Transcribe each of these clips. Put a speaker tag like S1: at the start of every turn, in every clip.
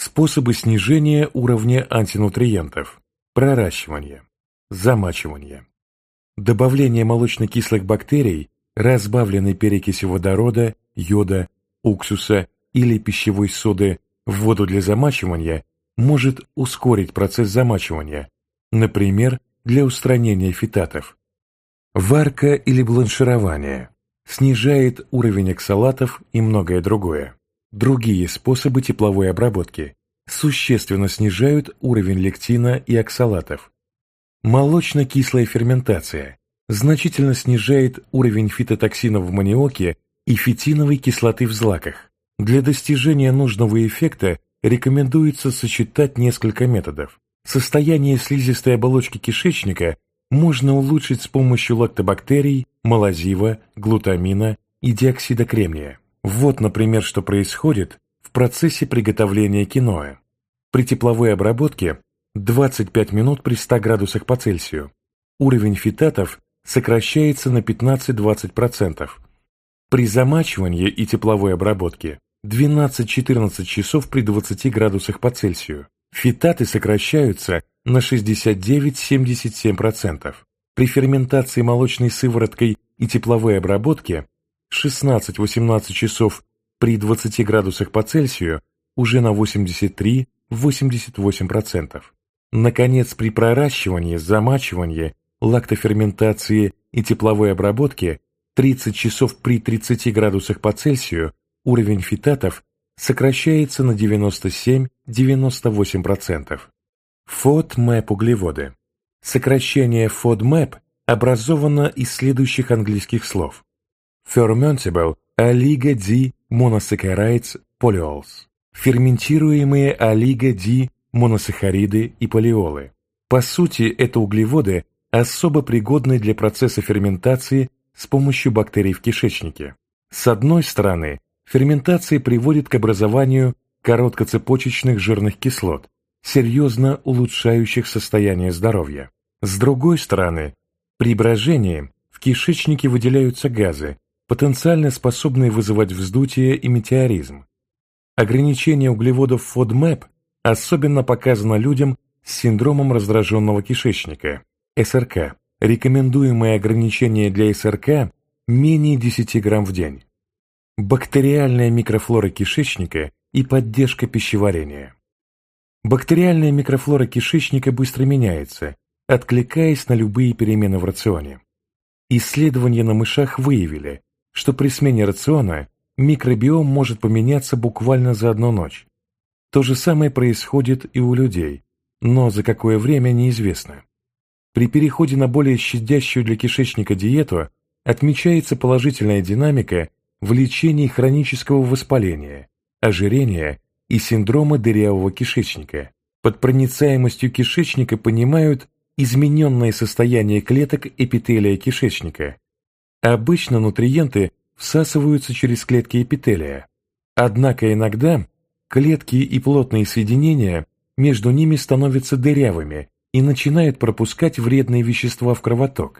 S1: Способы снижения уровня антинутриентов. Проращивание. Замачивание. Добавление молочно-кислых бактерий, разбавленной перекисью водорода, йода, уксуса или пищевой соды в воду для замачивания может ускорить процесс замачивания, например, для устранения фитатов. Варка или бланширование снижает уровень оксалатов и многое другое. Другие способы тепловой обработки существенно снижают уровень лектина и оксалатов. Молочно-кислая ферментация значительно снижает уровень фитотоксинов в маниоке и фитиновой кислоты в злаках. Для достижения нужного эффекта рекомендуется сочетать несколько методов. Состояние слизистой оболочки кишечника можно улучшить с помощью лактобактерий, малозива, глутамина и диоксида кремния. Вот, например, что происходит в процессе приготовления киноа. При тепловой обработке 25 минут при 100 градусах по Цельсию уровень фитатов сокращается на 15-20%. При замачивании и тепловой обработке 12-14 часов при 20 градусах по Цельсию фитаты сокращаются на 69-77%. При ферментации молочной сывороткой и тепловой обработке 16-18 часов при 20 градусах по Цельсию уже на 83-88%. Наконец, при проращивании, замачивании, лактоферментации и тепловой обработке 30 часов при 30 градусах по Цельсию уровень фитатов сокращается на 97-98%. FODMAP углеводы. Сокращение FODMAP образовано из следующих английских слов: Fermentable Oligo-D Monosaccharides Polyols. Ферментируемые олиго-D моносахариды и полиолы. По сути, это углеводы, особо пригодные для процесса ферментации с помощью бактерий в кишечнике. С одной стороны, ферментация приводит к образованию короткоцепочечных жирных кислот, серьезно улучшающих состояние здоровья. С другой стороны, при брожении в кишечнике выделяются газы, потенциально способные вызывать вздутие и метеоризм. Ограничение углеводов FODMAP особенно показано людям с синдромом раздраженного кишечника, СРК. Рекомендуемое ограничение для СРК менее 10 грамм в день. Бактериальная микрофлора кишечника и поддержка пищеварения. Бактериальная микрофлора кишечника быстро меняется, откликаясь на любые перемены в рационе. Исследования на мышах выявили, что при смене рациона микробиом может поменяться буквально за одну ночь. То же самое происходит и у людей, но за какое время неизвестно. При переходе на более щадящую для кишечника диету отмечается положительная динамика в лечении хронического воспаления, ожирения и синдрома дырявого кишечника. Под проницаемостью кишечника понимают измененное состояние клеток эпителия кишечника. Обычно нутриенты всасываются через клетки эпителия, однако иногда клетки и плотные соединения между ними становятся дырявыми и начинают пропускать вредные вещества в кровоток.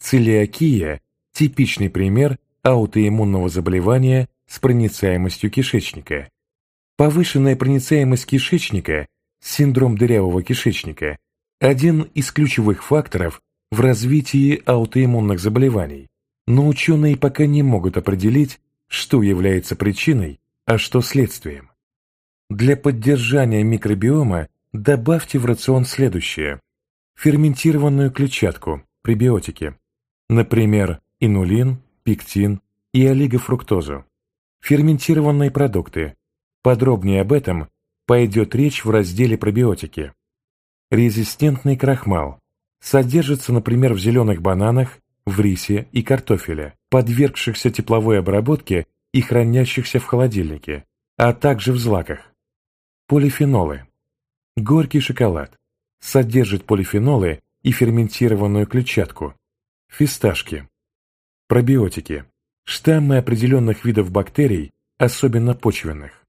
S1: Целиакия – типичный пример аутоиммунного заболевания с проницаемостью кишечника. Повышенная проницаемость кишечника, синдром дырявого кишечника, один из ключевых факторов в развитии аутоиммунных заболеваний, но ученые пока не могут определить, что является причиной, а что следствием. Для поддержания микробиома добавьте в рацион следующее: ферментированную клетчатку, пребиотики, например, инулин, пектин и олигофруктозу, ферментированные продукты. Подробнее об этом пойдет речь в разделе «Пробиотики». Резистентный крахмал содержится, например, в зеленых бананах, в рисе и картофеле, подвергшихся тепловой обработке и хранящихся в холодильнике, а также в злаках. Полифенолы. Горький шоколад содержит полифенолы и ферментированную клетчатку. Фисташки. Пробиотики. Штаммы определенных видов бактерий, особенно почвенных.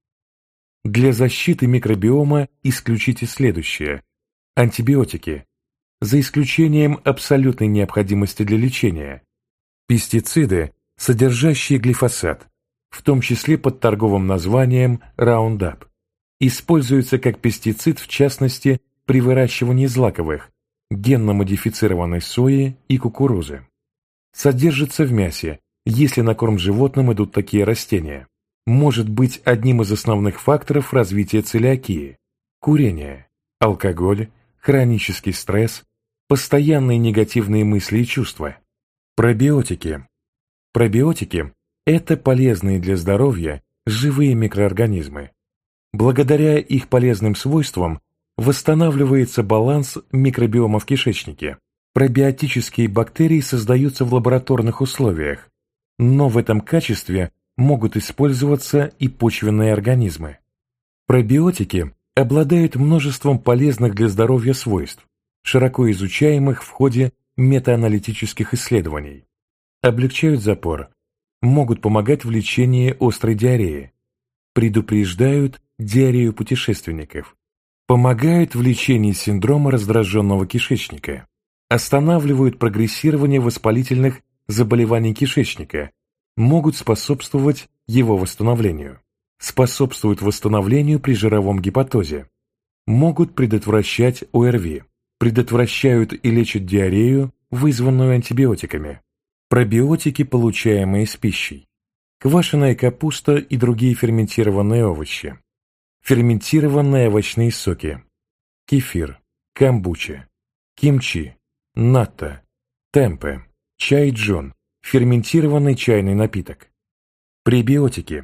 S1: Для защиты микробиома исключите следующее: антибиотики, за исключением абсолютной необходимости для лечения, пестициды, содержащие глифосат, в том числе под торговым названием Roundup, Используется как пестицид, в частности, при выращивании злаковых, генно-модифицированной сои и кукурузы. Содержится в мясе, если на корм животным идут такие растения. Может быть одним из основных факторов развития целиакии. Курение, алкоголь, хронический стресс, постоянные негативные мысли и чувства. Пробиотики. Пробиотики – это полезные для здоровья живые микроорганизмы. Благодаря их полезным свойствам восстанавливается баланс микробиома в кишечнике. Пробиотические бактерии создаются в лабораторных условиях, но в этом качестве могут использоваться и почвенные организмы. Пробиотики обладают множеством полезных для здоровья свойств, широко изучаемых в ходе метааналитических исследований. Облегчают запор, могут помогать в лечении острой диареи, предупреждают диарею путешественников, помогают в лечении синдрома раздраженного кишечника, останавливают прогрессирование воспалительных заболеваний кишечника, могут способствовать его восстановлению, способствуют восстановлению при жировом гепатозе, могут предотвращать ОРВИ, предотвращают и лечат диарею, вызванную антибиотиками. Пробиотики, получаемые с пищей. Квашеная капуста и другие ферментированные овощи. Ферментированные овощные соки. Кефир, камбуча, кимчи, натто, темпе, чай джун, ферментированный чайный напиток. Пребиотики.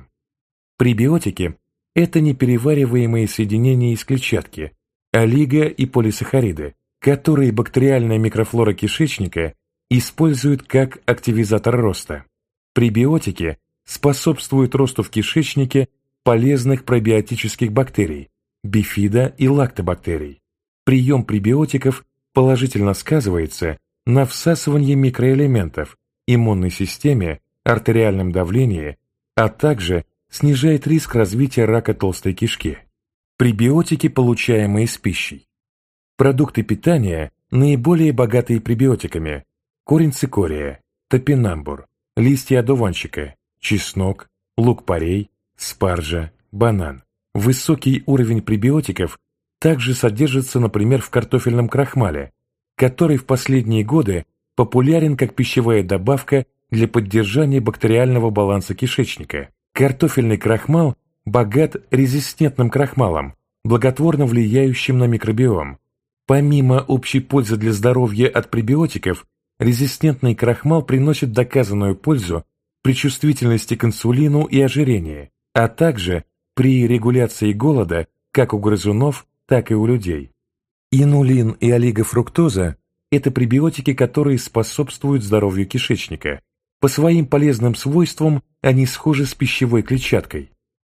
S1: Пребиотики – это неперевариваемые соединения из клетчатки, олиго- и полисахариды, которые бактериальная микрофлора кишечника использует как активизатор роста. Пребиотики способствуют росту в кишечнике полезных пробиотических бактерий, бифидо- и лактобактерий. Прием пребиотиков положительно сказывается на всасывании микроэлементов, иммунной системе, артериальном давлении, а также снижает риск развития рака толстой кишки. Пребиотики, получаемые с пищей. Продукты питания, наиболее богатые пребиотиками: корень цикория, топинамбур, листья одуванчика, чеснок, лук-порей, спаржа, банан. Высокий уровень пребиотиков также содержится, например, в картофельном крахмале, который в последние годы популярен как пищевая добавка для поддержания бактериального баланса кишечника. Картофельный крахмал богат резистентным крахмалом, благотворно влияющим на микробиом. Помимо общей пользы для здоровья от пребиотиков, резистентный крахмал приносит доказанную пользу при чувствительности к инсулину и ожирении, а также при регуляции голода как у грызунов, так и у людей. Инулин и олигофруктоза – это пребиотики, которые способствуют здоровью кишечника. По своим полезным свойствам они схожи с пищевой клетчаткой.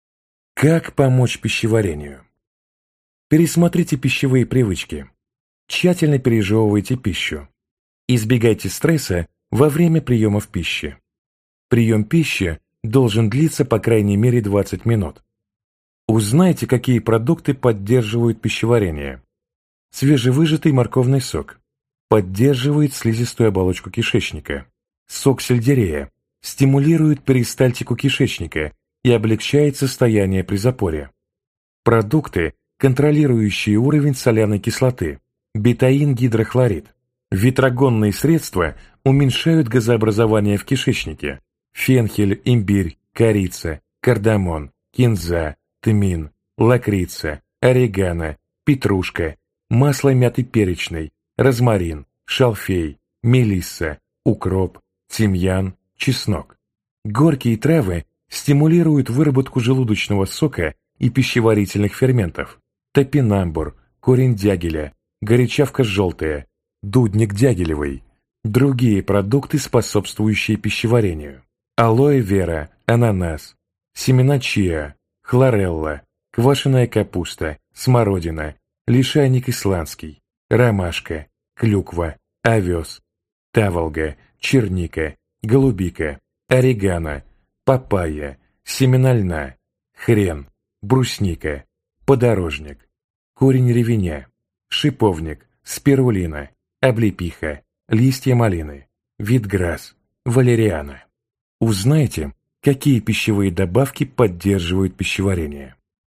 S1: Как помочь пищеварению? Пересмотрите пищевые привычки. Тщательно пережевывайте пищу. Избегайте стресса во время приемов пищи. Прием пищи должен длиться по крайней мере 20 минут. Узнайте, какие продукты поддерживают пищеварение. Свежевыжатый морковный сок поддерживает слизистую оболочку кишечника. Сок сельдерея стимулирует перистальтику кишечника и облегчает состояние при запоре. Продукты, контролирующие уровень соляной кислоты, бетаин-гидрохлорид. Ветрогонные средства уменьшают газообразование в кишечнике. Фенхель, имбирь, корица, кардамон, кинза, тмин, лакрица, орегано, петрушка, масло мяты перечной, розмарин, шалфей, мелисса, укроп, тимьян, чеснок. Горькие травы стимулируют выработку желудочного сока и пищеварительных ферментов. Топинамбур, корень дягеля, горячавка желтая, дудник дягелевый. Другие продукты, способствующие пищеварению. Алоэ вера, ананас, семена чиа, хлорелла, квашеная капуста, смородина, лишайник исландский, ромашка, клюква, овес, таволга, черника, голубика, орегано, папайя, семена льна, хрен, брусника, подорожник, корень ревеня, шиповник, спирулина, облепиха, листья малины, витграсс, валериана. Узнайте, какие пищевые добавки поддерживают пищеварение.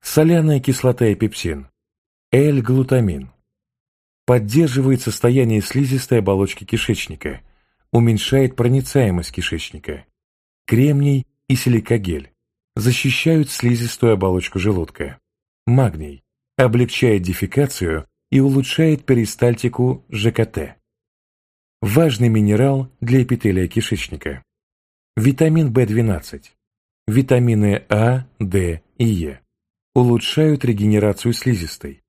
S1: Соляная кислота и пепсин. L-глутамин. Поддерживает состояние слизистой оболочки кишечника, уменьшает проницаемость кишечника. Кремний и силикагель защищают слизистую оболочку желудка. Магний облегчает дефекацию и улучшает перистальтику ЖКТ. Важный минерал для эпителия кишечника. Витамин В12. Витамины А, Д и Е улучшают регенерацию слизистой.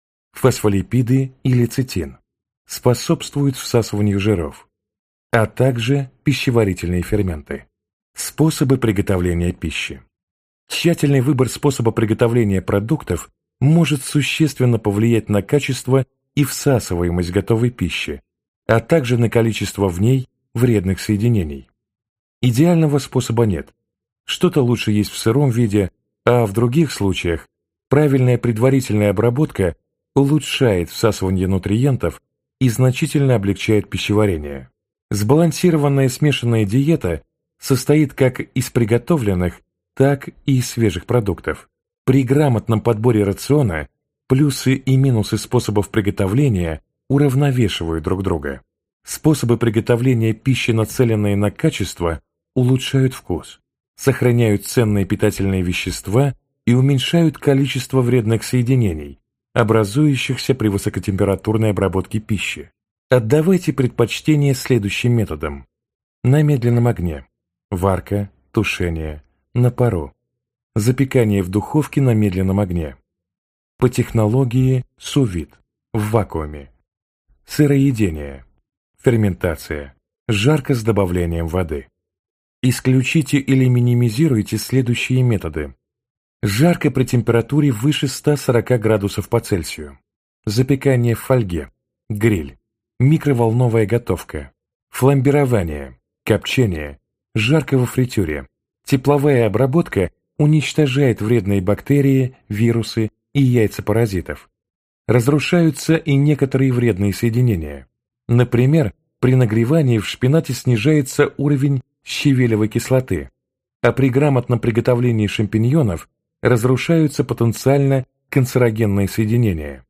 S1: Фосфолипиды и лецитин способствуют всасыванию жиров, а также пищеварительные ферменты. Способы приготовления пищи. Тщательный выбор способа приготовления продуктов может существенно повлиять на качество и всасываемость готовой пищи, а также на количество в ней вредных соединений. Идеального способа нет. Что-то лучше есть в сыром виде, а в других случаях правильная предварительная обработка улучшает всасывание нутриентов и значительно облегчает пищеварение. Сбалансированная смешанная диета состоит как из приготовленных, так и из свежих продуктов. При грамотном подборе рациона плюсы и минусы способов приготовления уравновешивают друг друга. Способы приготовления пищи, нацеленные на качество, улучшают вкус, сохраняют ценные питательные вещества и уменьшают количество вредных соединений, образующихся при высокотемпературной обработке пищи. Отдавайте предпочтение следующим методам. На медленном огне. Варка, тушение, на пару. Запекание в духовке на медленном огне. По технологии су-вид, в вакууме. Сыроедение. Ферментация. Жарко с добавлением воды. Исключите или минимизируйте следующие методы. Жарко при температуре выше 140 градусов по Цельсию. Запекание в фольге. Гриль. Микроволновая готовка. Фламбирование. Копчение. Жарко во фритюре. Тепловая обработка уничтожает вредные бактерии, вирусы и яйца паразитов. Разрушаются и некоторые вредные соединения. Например, при нагревании в шпинате снижается уровень щавелевой кислоты, а при грамотном приготовлении шампиньонов разрушаются потенциально канцерогенные соединения.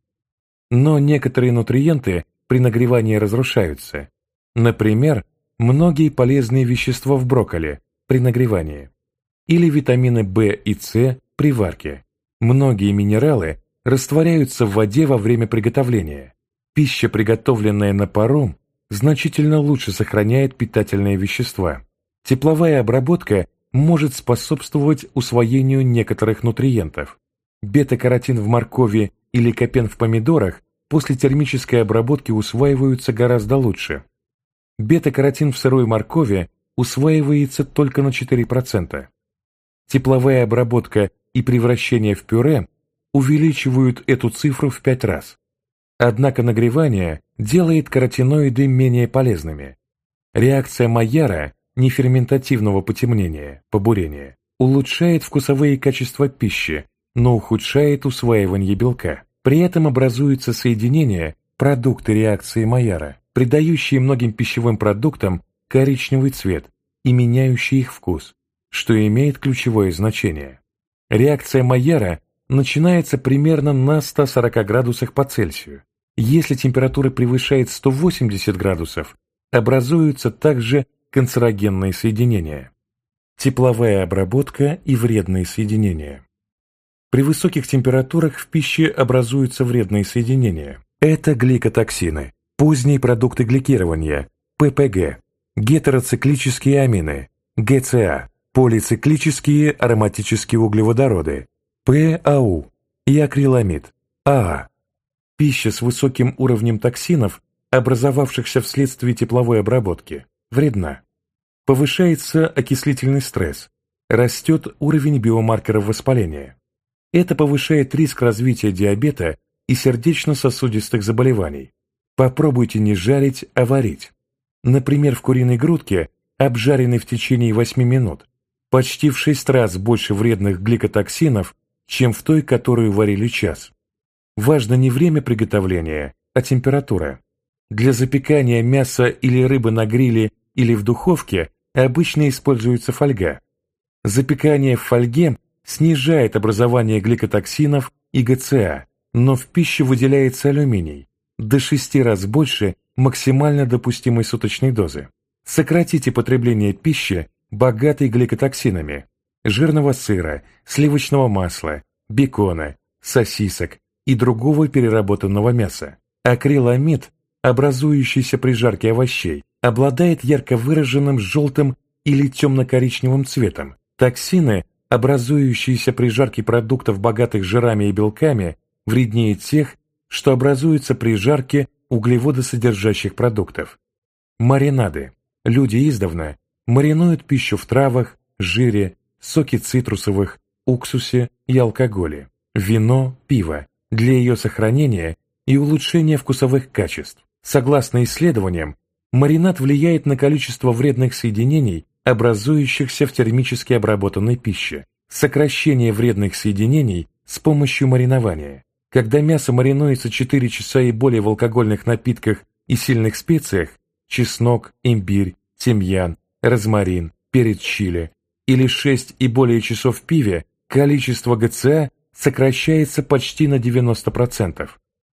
S1: Но некоторые нутриенты при нагревании разрушаются. Например, многие полезные вещества в брокколи при нагревании или витамины В и С при варке. Многие минералы растворяются в воде во время приготовления. Пища, приготовленная на пару, значительно лучше сохраняет питательные вещества. Тепловая обработка может способствовать усвоению некоторых нутриентов. Бета-каротин в моркови и ликопен в помидорах после термической обработки усваиваются гораздо лучше. Бета-каротин в сырой моркови усваивается только на 4%. Тепловая обработка и превращение в пюре увеличивают эту цифру в 5 раз. Однако нагревание делает каротиноиды менее полезными. Реакция Майяра неферментативного потемнения, побурения, улучшает вкусовые качества пищи, но ухудшает усваивание белка. При этом образуются соединения, продукты реакции Майяра, придающие многим пищевым продуктам коричневый цвет и меняющие их вкус, что имеет ключевое значение. Реакция Майяра начинается примерно на 140 градусах по Цельсию. Если температура превышает 180 градусов, образуются также канцерогенные соединения. Тепловая обработка и вредные соединения. При высоких температурах в пище образуются вредные соединения. Это гликотоксины, поздние продукты гликирования, ППГ, гетероциклические амины, ГЦА, полициклические ароматические углеводороды, ПАУ и акриламид, АА. Пища с высоким уровнем токсинов, образовавшихся вследствие тепловой обработки, вредна. Повышается окислительный стресс, растет уровень биомаркеров воспаления. Это повышает риск развития диабета и сердечно-сосудистых заболеваний. Попробуйте не жарить, а варить. Например, в куриной грудке, обжаренной в течение 8 минут, почти в 6 раз больше вредных гликотоксинов, чем в той, которую варили час. Важно не время приготовления, а температура. Для запекания мяса или рыбы на гриле или в духовке обычно используется фольга. Запекание в фольге снижает образование гликотоксинов и ГЦА, но в пищу выделяется алюминий до 6 раз больше максимально допустимой суточной дозы. Сократите потребление пищи, богатой гликотоксинами, жирного сыра, сливочного масла, бекона, сосисок и другого переработанного мяса. Акриламид, образующийся при жарке овощей, обладает ярко выраженным желтым или темно-коричневым цветом. Токсины, образующиеся при жарке продуктов, богатых жирами и белками, вреднее тех, что образуются при жарке углеводосодержащих продуктов. Маринады. Люди издавна маринуют пищу в травах, жире, соке цитрусовых, уксусе и алкоголе. Вино, пиво для ее сохранения и улучшения вкусовых качеств. Согласно исследованиям, маринад влияет на количество вредных соединений, образующихся в термически обработанной пище. Сокращение вредных соединений с помощью маринования. Когда мясо маринуется 4 часа и более в алкогольных напитках и сильных специях – чеснок, имбирь, тимьян, розмарин, перец чили – или 6 и более часов в пиве, количество ГЦА сокращается почти на 90%.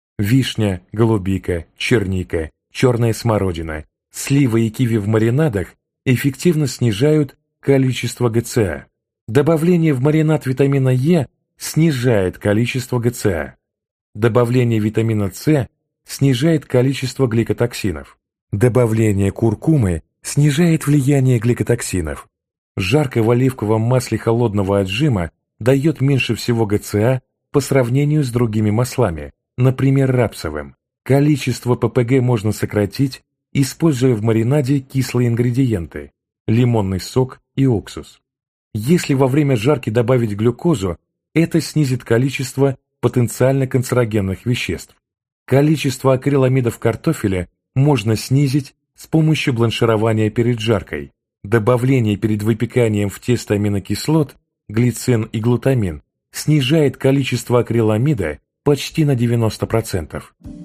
S1: Вишня, голубика, черника, черная смородина, сливы и киви в маринадах эффективно снижают количество ГЦА. Добавление в маринад витамина Е снижает количество ГЦА. Добавление витамина С снижает количество гликотоксинов. Добавление куркумы снижает влияние гликотоксинов. Жарко в оливковом масле холодного отжима дает меньше всего ГЦА по сравнению с другими маслами, например, рапсовым. Количество ППГ можно сократить, используя в маринаде кислые ингредиенты – лимонный сок и уксус. Если во время жарки добавить глюкозу, это снизит количество потенциально канцерогенных веществ. Количество акриламидов картофеля можно снизить с помощью бланширования перед жаркой. Добавление перед выпеканием в тесто аминокислот, глицин и глутамин снижает количество акриламида почти на 90%.